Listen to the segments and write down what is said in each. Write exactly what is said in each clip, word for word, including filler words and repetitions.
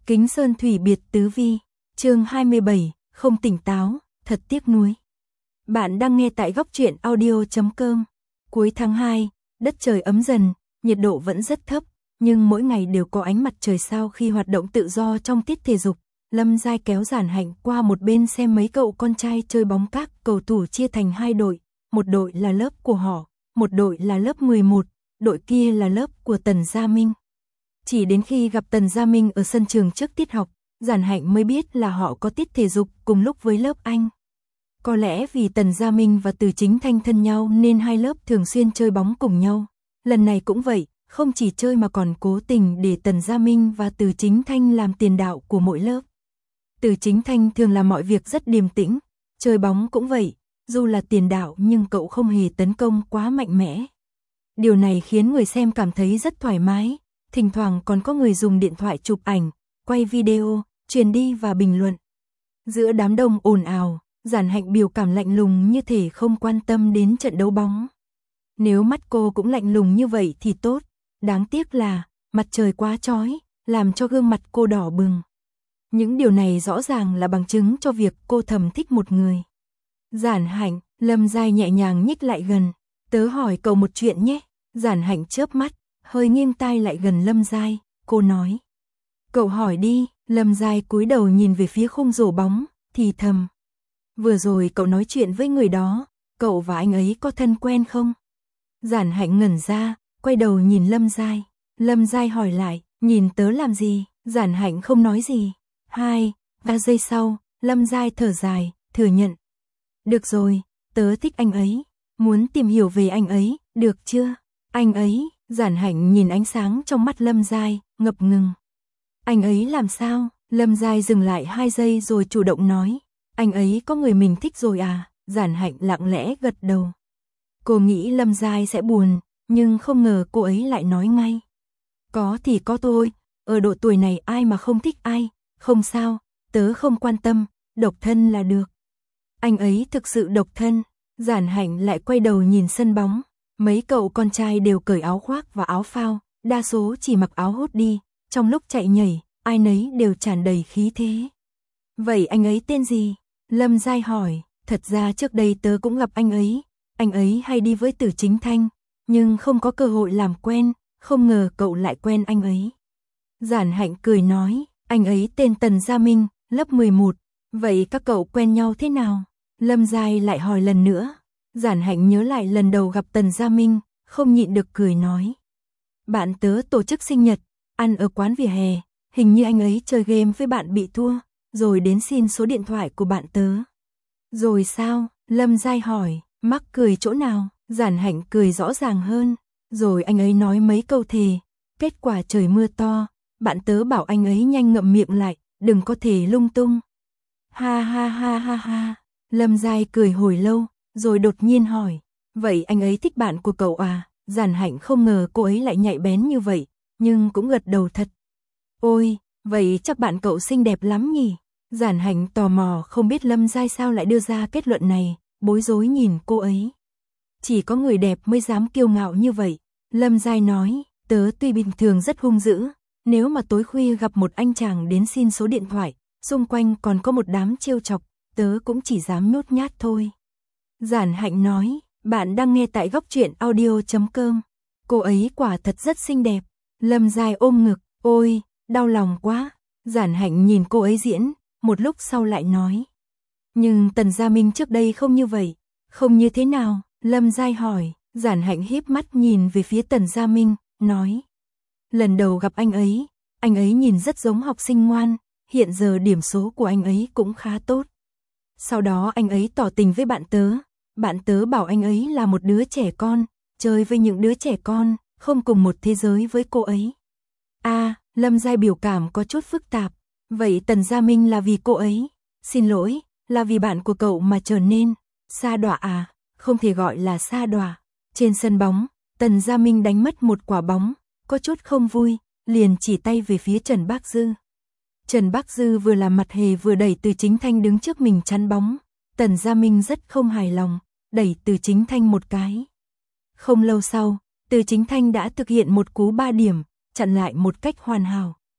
Kính Sơn Thủy Biệt Tứ Vi, chương hai mươi bảy, không tỉnh táo, thật tiếc nuối. Bạn đang nghe tại góc truyện audio chấm com. Cuối tháng hai, đất trời ấm dần, nhiệt độ vẫn rất thấp, nhưng mỗi ngày đều có ánh mặt trời sau khi hoạt động tự do trong tiết thể dục. Lâm Giai kéo Giản Hạnh qua một bên xem mấy cậu con trai chơi bóng. Các cầu thủ chia thành hai đội, một đội là lớp của họ, một đội là lớp mười một, đội kia là lớp của Tần Gia Minh. Chỉ đến khi gặp Tần Gia Minh ở sân trường trước tiết học, Giản Hạnh mới biết là họ có tiết thể dục cùng lúc với lớp anh. Có lẽ vì Tần Gia Minh và Từ Chính Thanh thân nhau nên hai lớp thường xuyên chơi bóng cùng nhau. Lần này cũng vậy, không chỉ chơi mà còn cố tình để Tần Gia Minh và Từ Chính Thanh làm tiền đạo của mỗi lớp. Từ Chính Thanh thường làm mọi việc rất điềm tĩnh, chơi bóng cũng vậy, dù là tiền đạo nhưng cậu không hề tấn công quá mạnh mẽ. Điều này khiến người xem cảm thấy rất thoải mái, thỉnh thoảng còn có người dùng điện thoại chụp ảnh, quay video, truyền đi và bình luận. Giữa đám đông ồn ào, Giản Hạnh biểu cảm lạnh lùng như thể không quan tâm đến trận đấu bóng. Nếu mắt cô cũng lạnh lùng như vậy thì tốt, đáng tiếc là mặt trời quá chói, làm cho gương mặt cô đỏ bừng. Những điều này rõ ràng là bằng chứng cho việc cô thầm thích một người. Giản Hạnh, Lâm Giai nhẹ nhàng nhích lại gần, tớ hỏi cậu một chuyện nhé. Giản Hạnh chớp mắt, hơi nghiêng tai lại gần Lâm Giai, cô nói. Cậu hỏi đi. Lâm Giai cúi đầu nhìn về phía khung rổ bóng, thì thầm. Vừa rồi cậu nói chuyện với người đó, cậu và anh ấy có thân quen không? Giản Hạnh ngẩn ra, quay đầu nhìn Lâm Giai. Lâm Giai hỏi lại, nhìn tớ làm gì? Giản Hạnh không nói gì. Hai, ba giây sau, Lâm Giai thở dài, thừa nhận. Được rồi, tớ thích anh ấy, muốn tìm hiểu về anh ấy, được chưa? Anh ấy, Giản Hạnh nhìn ánh sáng trong mắt Lâm Giai, ngập ngừng. Anh ấy làm sao? Lâm Giai dừng lại hai giây rồi chủ động nói. Anh ấy có người mình thích rồi à? Giản Hạnh lặng lẽ gật đầu. Cô nghĩ Lâm Giai sẽ buồn, nhưng không ngờ cô ấy lại nói ngay. Có thì có thôi, ở độ tuổi này ai mà không thích ai, không sao, tớ không quan tâm, độc thân là được. Anh ấy thực sự độc thân. Giản Hạnh lại quay đầu nhìn sân bóng. Mấy cậu con trai đều cởi áo khoác và áo phao, đa số chỉ mặc áo hốt đi, trong lúc chạy nhảy, ai nấy đều tràn đầy khí thế. Vậy anh ấy tên gì? Lâm Giai hỏi, thật ra trước đây tớ cũng gặp anh ấy, anh ấy hay đi với Từ Chính Thanh, nhưng không có cơ hội làm quen, không ngờ cậu lại quen anh ấy. Giản Hạnh cười nói, anh ấy tên Tần Gia Minh, lớp mười một, vậy các cậu quen nhau thế nào? Lâm Giai lại hỏi lần nữa. Giản Hạnh nhớ lại lần đầu gặp Tần Gia Minh, không nhịn được cười nói. Bạn tớ tổ chức sinh nhật, ăn ở quán vỉa hè, hình như anh ấy chơi game với bạn bị thua, rồi đến xin số điện thoại của bạn tớ. Rồi sao? Lâm Giai hỏi, mắc cười chỗ nào? Giản Hạnh cười rõ ràng hơn, rồi anh ấy nói mấy câu thề, kết quả trời mưa to, bạn tớ bảo anh ấy nhanh ngậm miệng lại, đừng có thề lung tung. Ha ha ha ha ha, Lâm Giai cười hồi lâu. Rồi đột nhiên hỏi, vậy anh ấy thích bạn của cậu à? Giản Hạnh không ngờ cô ấy lại nhạy bén như vậy, nhưng cũng gật đầu thật. Ôi, vậy chắc bạn cậu xinh đẹp lắm nhỉ? Giản Hạnh tò mò không biết Lâm Giai sao lại đưa ra kết luận này, bối rối nhìn cô ấy. Chỉ có người đẹp mới dám kiêu ngạo như vậy. Lâm Giai nói, tớ tuy bình thường rất hung dữ, nếu mà tối khuya gặp một anh chàng đến xin số điện thoại, xung quanh còn có một đám trêu chọc, tớ cũng chỉ dám nhút nhát thôi. Giản Hạnh nói, bạn đang nghe tại góc truyện audio chấm com. Cô ấy quả thật rất xinh đẹp. Lâm Giai ôm ngực, ôi, đau lòng quá. Giản Hạnh nhìn cô ấy diễn, một lúc sau lại nói. Nhưng Tần Gia Minh trước đây không như vậy. Không như thế nào? Lâm Giai hỏi. Giản Hạnh híp mắt nhìn về phía Tần Gia Minh, nói. Lần đầu gặp anh ấy, anh ấy nhìn rất giống học sinh ngoan, hiện giờ điểm số của anh ấy cũng khá tốt. Sau đó anh ấy tỏ tình với bạn tớ. Bạn tớ bảo anh ấy là một đứa trẻ con, chơi với những đứa trẻ con, không cùng một thế giới với cô ấy. À, Lâm Giai biểu cảm có chút phức tạp. Vậy Tần Gia Minh là vì cô ấy? Xin lỗi, là vì bạn của cậu mà trở nên sa đọa à? Không thể gọi là sa đọa. Trên sân bóng, Tần Gia Minh đánh mất một quả bóng, có chút không vui, liền chỉ tay về phía Trần Bác Dư. Trần Bác Dư vừa làm mặt hề vừa đẩy Từ Chính Thanh đứng trước mình chắn bóng. Tần Gia Minh rất không hài lòng, đẩy Từ Chính Thanh một cái. Không lâu sau, Từ Chính Thanh đã thực hiện một cú ba điểm, chặn lại một cách hoàn hảo.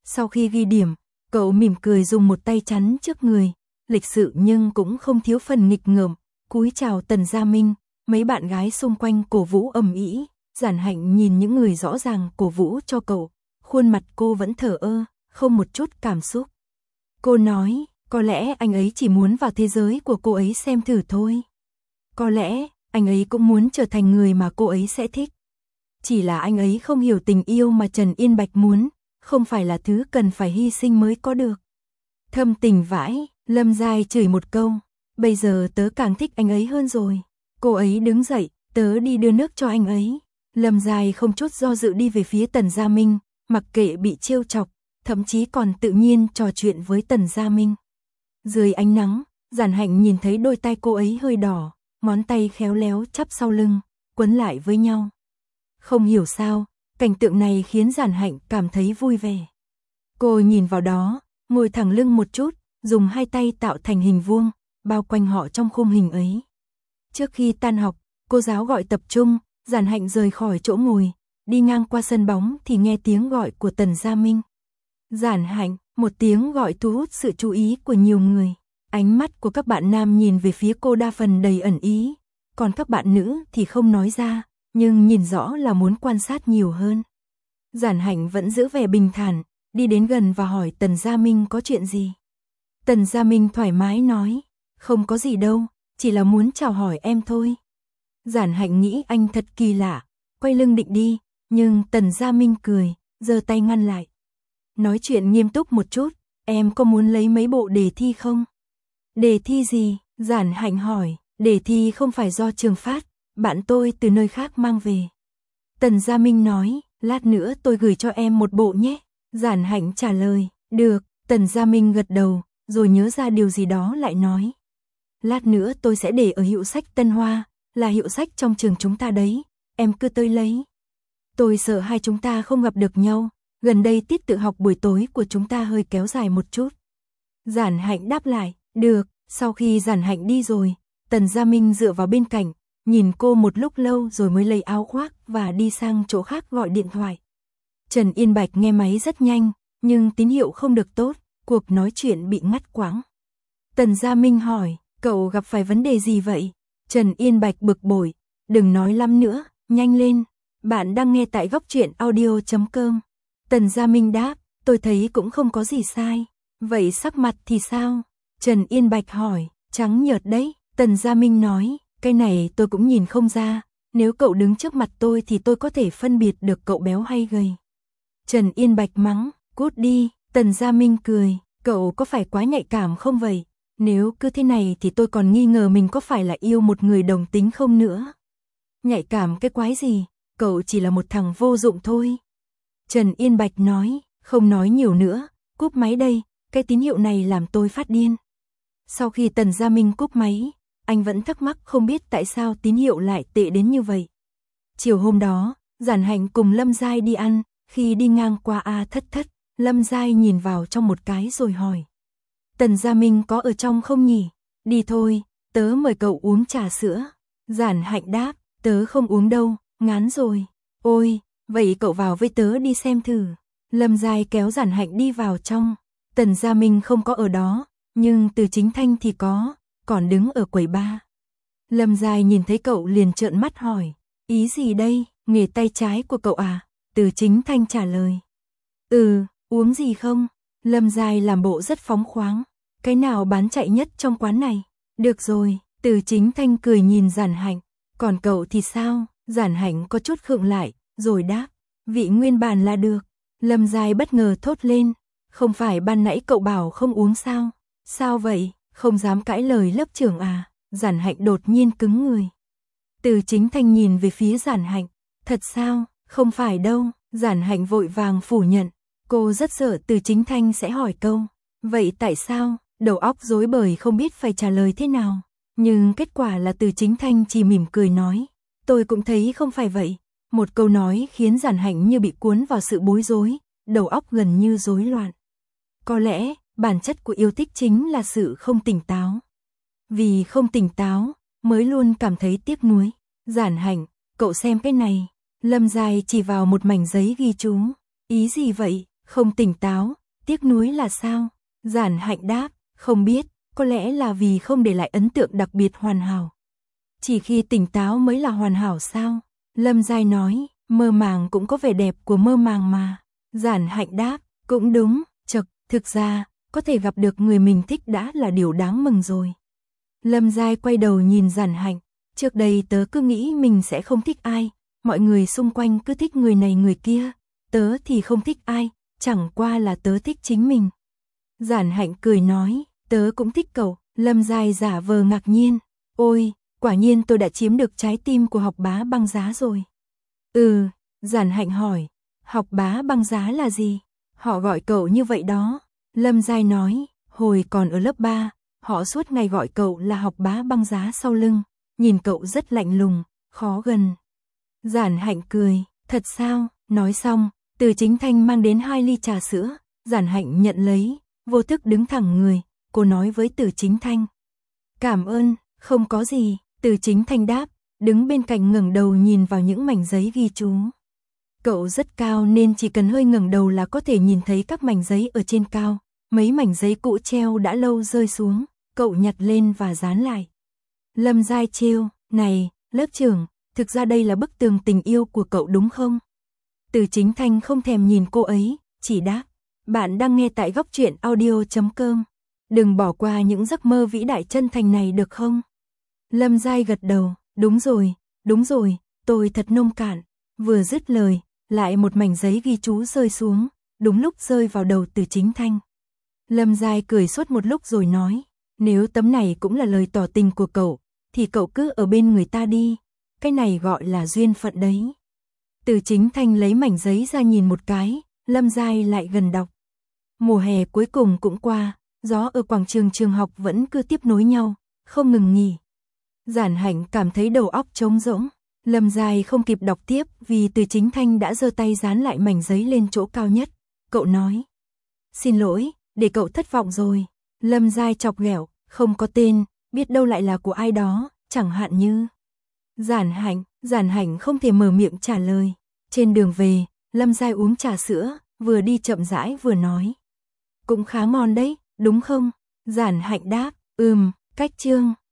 Sau khi ghi điểm, cậu mỉm cười dùng một tay chắn trước người, lịch sự nhưng cũng không thiếu phần nghịch ngợm, cúi chào Tần Gia Minh, mấy bạn gái xung quanh cổ vũ ầm ĩ. Giản Hạnh nhìn những người rõ ràng cổ vũ cho cậu, khuôn mặt cô vẫn thờ ơ, không một chút cảm xúc. Cô nói, có lẽ anh ấy chỉ muốn vào thế giới của cô ấy xem thử thôi. Có lẽ, anh ấy cũng muốn trở thành người mà cô ấy sẽ thích. Chỉ là anh ấy không hiểu tình yêu mà Trần Yên Bạch muốn, không phải là thứ cần phải hy sinh mới có được. Thâm tình vãi, Lâm Giai chửi một câu, bây giờ tớ càng thích anh ấy hơn rồi. Cô ấy đứng dậy, tớ đi đưa nước cho anh ấy. Lâm Giai không chút do dự đi về phía Tần Gia Minh, mặc kệ bị trêu chọc, thậm chí còn tự nhiên trò chuyện với Tần Gia Minh. Dưới ánh nắng, Giản Hạnh nhìn thấy đôi tay cô ấy hơi đỏ, ngón tay khéo léo chắp sau lưng, quấn lại với nhau. Không hiểu sao, cảnh tượng này khiến Giản Hạnh cảm thấy vui vẻ. Cô nhìn vào đó, ngồi thẳng lưng một chút, dùng hai tay tạo thành hình vuông, bao quanh họ trong khung hình ấy. Trước khi tan học, cô giáo gọi tập trung, Giản Hạnh rời khỏi chỗ ngồi, đi ngang qua sân bóng thì nghe tiếng gọi của Tần Gia Minh. Giản Hạnh, một tiếng gọi thu hút sự chú ý của nhiều người. Ánh mắt của các bạn nam nhìn về phía cô đa phần đầy ẩn ý, còn các bạn nữ thì không nói ra, nhưng nhìn rõ là muốn quan sát nhiều hơn. Giản Hạnh vẫn giữ vẻ bình thản, đi đến gần và hỏi Tần Gia Minh có chuyện gì. Tần Gia Minh thoải mái nói, không có gì đâu, chỉ là muốn chào hỏi em thôi. Giản Hạnh nghĩ anh thật kỳ lạ, quay lưng định đi, nhưng Tần Gia Minh cười, giơ tay ngăn lại. Nói chuyện nghiêm túc một chút, em có muốn lấy mấy bộ đề thi không? Đề thi gì? Giản Hạnh hỏi, đề thi không phải do trường phát, bạn tôi từ nơi khác mang về. Tần Gia Minh nói, lát nữa tôi gửi cho em một bộ nhé. Giản Hạnh trả lời, được. Tần Gia Minh gật đầu, rồi nhớ ra điều gì đó lại nói. Lát nữa tôi sẽ để ở hiệu sách Tân Hoa, là hiệu sách trong trường chúng ta đấy, em cứ tới lấy. Tôi sợ hai chúng ta không gặp được nhau, gần đây tiết tự học buổi tối của chúng ta hơi kéo dài một chút. Giản Hạnh đáp lại, được. Sau khi Giản Hạnh đi rồi, Tần Gia Minh dựa vào bên cạnh, nhìn cô một lúc lâu rồi mới lấy áo khoác và đi sang chỗ khác gọi điện thoại. Trần Yên Bạch nghe máy rất nhanh, nhưng tín hiệu không được tốt, cuộc nói chuyện bị ngắt quãng. Tần Gia Minh hỏi, cậu gặp phải vấn đề gì vậy? Trần Yên Bạch bực bội, đừng nói lắm nữa, nhanh lên. Bạn đang nghe tại góc truyện audio chấm com. Tần Gia Minh đáp, tôi thấy cũng không có gì sai. Vậy sắc mặt thì sao? Trần Yên Bạch hỏi, trắng nhợt đấy. Tần Gia Minh nói, cái này tôi cũng nhìn không ra, nếu cậu đứng trước mặt tôi thì tôi có thể phân biệt được cậu béo hay gầy. Trần Yên Bạch mắng, cút đi. Tần Gia Minh cười, cậu có phải quá nhạy cảm không vậy? Nếu cứ thế này thì tôi còn nghi ngờ mình có phải là yêu một người đồng tính không nữa. Nhạy cảm cái quái gì, cậu chỉ là một thằng vô dụng thôi. Trần Yên Bạch nói, không nói nhiều nữa, cúp máy đây, cái tín hiệu này làm tôi phát điên. Sau khi Tần Gia Minh cúp máy, anh vẫn thắc mắc không biết tại sao tín hiệu lại tệ đến như vậy. Chiều hôm đó, Giản Hạnh cùng Lâm Giai đi ăn, khi đi ngang qua A Thất Thất, Lâm Giai nhìn vào trong một cái rồi hỏi. Tần Gia Minh có ở trong không nhỉ? Đi thôi, tớ mời cậu uống trà sữa. Giản Hạnh đáp, tớ không uống đâu, ngán rồi. Ôi, vậy cậu vào với tớ đi xem thử. Lâm Giai kéo Giản Hạnh đi vào trong. Tần Gia Minh không có ở đó, nhưng Từ Chính Thanh thì có, còn đứng ở quầy bar. Lâm Giai nhìn thấy cậu liền trợn mắt hỏi, ý gì đây, nghề tay trái của cậu à? Từ Chính Thanh trả lời. Ừ, uống gì không? Lâm Giai làm bộ rất phóng khoáng. Cái nào bán chạy nhất trong quán này? Được rồi, Từ Chính Thanh cười nhìn Giản Hạnh. Còn cậu thì sao? Giản Hạnh có chút khựng lại, rồi đáp. Vị nguyên bản là được. Lâm Giai bất ngờ thốt lên. Không phải ban nãy cậu bảo không uống sao? Sao vậy? Không dám cãi lời lớp trưởng à? Giản Hạnh đột nhiên cứng người. Từ Chính Thanh nhìn về phía Giản Hạnh. Thật sao? Không phải đâu. Giản Hạnh vội vàng phủ nhận. Cô rất sợ Từ Chính Thanh sẽ hỏi câu. Vậy tại sao? Đầu óc rối bời không biết phải trả lời thế nào. Nhưng kết quả là Từ Chính Thanh chỉ mỉm cười nói. Tôi cũng thấy không phải vậy. Một câu nói khiến Giản Hạnh như bị cuốn vào sự bối rối, đầu óc gần như rối loạn. Có lẽ, bản chất của yêu thích chính là sự không tỉnh táo. Vì không tỉnh táo, mới luôn cảm thấy tiếc nuối. Giản Hạnh, cậu xem cái này. Lâm Giai chỉ vào một mảnh giấy ghi chú. Ý gì vậy? không tỉnh táo, tiếc nuối là sao? Giản Hạnh đáp, không biết, có lẽ là vì không để lại ấn tượng đặc biệt hoàn hảo. Chỉ khi tỉnh táo mới là hoàn hảo sao? Lâm Giai nói, mơ màng cũng có vẻ đẹp của mơ màng mà. Giản Hạnh đáp, cũng đúng, chật, thực ra, có thể gặp được người mình thích đã là điều đáng mừng rồi. Lâm Giai quay đầu nhìn Giản Hạnh, trước đây tớ cứ nghĩ mình sẽ không thích ai, mọi người xung quanh cứ thích người này người kia, tớ thì không thích ai, chẳng qua là tớ thích chính mình. Giản Hạnh cười nói, tớ cũng thích cậu. Lâm Giai giả vờ ngạc nhiên, ôi, quả nhiên tôi đã chiếm được trái tim của Học Bá Băng Giá rồi. Ừ, Giản Hạnh hỏi, Học Bá Băng Giá là gì? Họ gọi cậu như vậy đó. Lâm Giai nói, hồi còn ở lớp ba, họ suốt ngày gọi cậu là Học Bá Băng Giá sau lưng, nhìn cậu rất lạnh lùng, khó gần. Giản Hạnh cười, thật sao? Nói xong, Từ Chính Thanh mang đến hai ly trà sữa, Giản Hạnh nhận lấy, vô thức đứng thẳng người, cô nói với Từ Chính Thanh. Cảm ơn, không có gì, Từ Chính Thanh đáp, đứng bên cạnh ngẩng đầu nhìn vào những mảnh giấy ghi chú. Cậu rất cao nên chỉ cần hơi ngẩng đầu là có thể nhìn thấy các mảnh giấy ở trên cao, mấy mảnh giấy cũ treo đã lâu rơi xuống, cậu nhặt lên và dán lại. Lâm Giai trêu, này, lớp trưởng, thực ra đây là bức tường tình yêu của cậu đúng không? Từ Chính Thanh không thèm nhìn cô ấy, chỉ đáp, bạn đang nghe tại góc truyện audio chấm com. Đừng bỏ qua những giấc mơ vĩ đại chân thành này được không? Lâm Giai gật đầu, đúng rồi, đúng rồi, tôi thật nông cạn. Vừa dứt lời, lại một mảnh giấy ghi chú rơi xuống, đúng lúc rơi vào đầu Từ Chính Thanh. Lâm Giai cười suốt một lúc rồi nói, nếu tấm này cũng là lời tỏ tình của cậu, thì cậu cứ ở bên người ta đi, cái này gọi là duyên phận đấy. Từ Chính Thanh lấy mảnh giấy ra nhìn một cái, Lâm Giai lại gần đọc. Mùa hè cuối cùng cũng qua, gió ở quảng trường trường học vẫn cứ tiếp nối nhau, không ngừng nghỉ. Giản Hạnh cảm thấy đầu óc trống rỗng, Lâm Giai không kịp đọc tiếp vì Từ Chính Thanh đã giơ tay dán lại mảnh giấy lên chỗ cao nhất. Cậu nói, xin lỗi, để cậu thất vọng rồi. Lâm Giai chọc ghẹo, không có tên, biết đâu lại là của ai đó, chẳng hạn như Giản Hạnh. Giản Hạnh không thể mở miệng trả lời. Trên đường về, Lâm Giai uống trà sữa, vừa đi chậm rãi vừa nói, cũng khá ngon đấy, đúng không? Giản Hạnh đáp, ừm, cách chương.